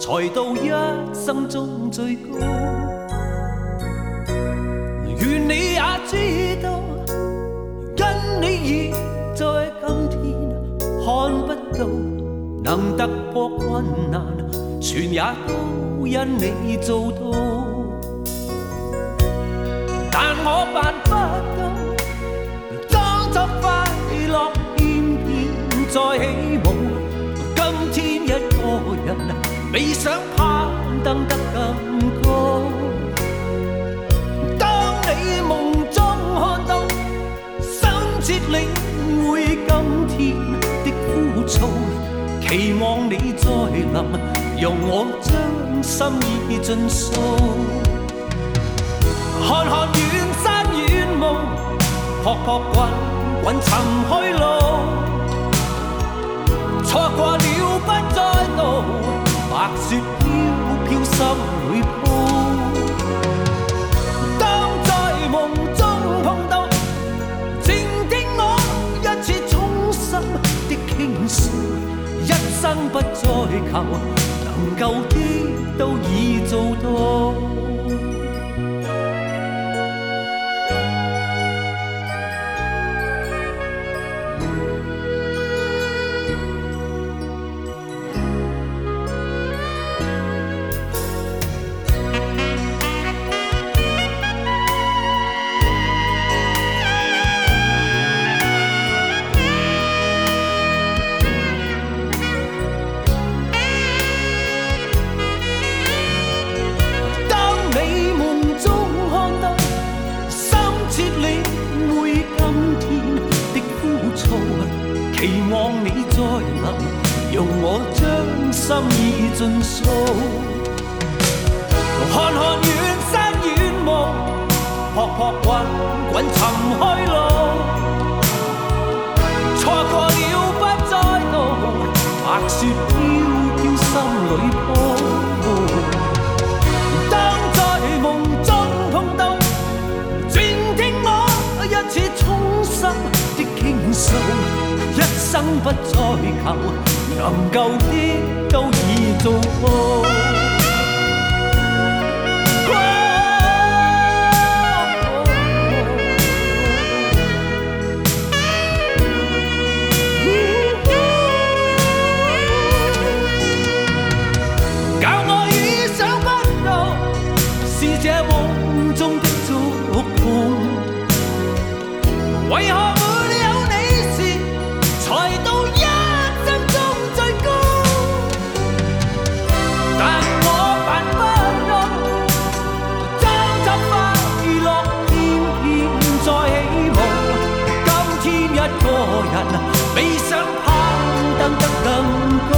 才到一生中最高。愿你也知道，因你已在今天看不到，能突破困难，全也都因你做到。但我辦不到，當作快樂翩翩再起舞。今天一個人，未想攀登得更高。當你夢中看到，深切領會今天的枯燥，期望你再臨，容我將心意盡訴。看看遠山遠夢，撲撲滾滾尋去路，錯過了不再怒，白雪飄飄心裏鋪。當在夢中碰到，靜聽我一次衷心的傾訴，一生不再求，能夠的都已做到。期望你再臨，容我將心意盡訴。看看遠山遠夢，撲撲滾滾尋去路，錯過了不再怒，白雪飄飄心裏鋪。當在夢中碰到，靜聽我一次衷心的傾訴，一生不再求，能夠的都已做到。教我意想不到，是這夢中的觸碰，為何？未想攀登得更高，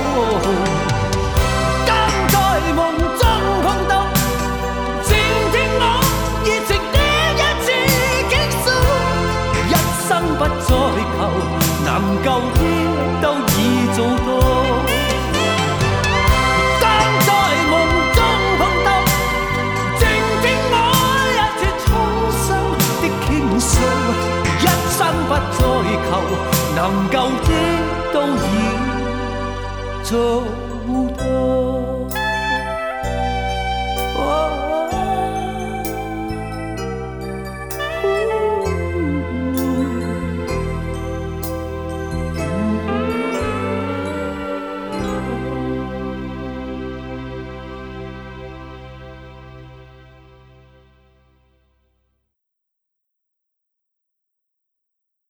當在夢中碰到，靜聽我熱情的一次傾訴，一生不再求，能夠的都已做到。當在夢中碰到，靜聽我一次衷心的傾訴，一生不再求，能夠的都已做到。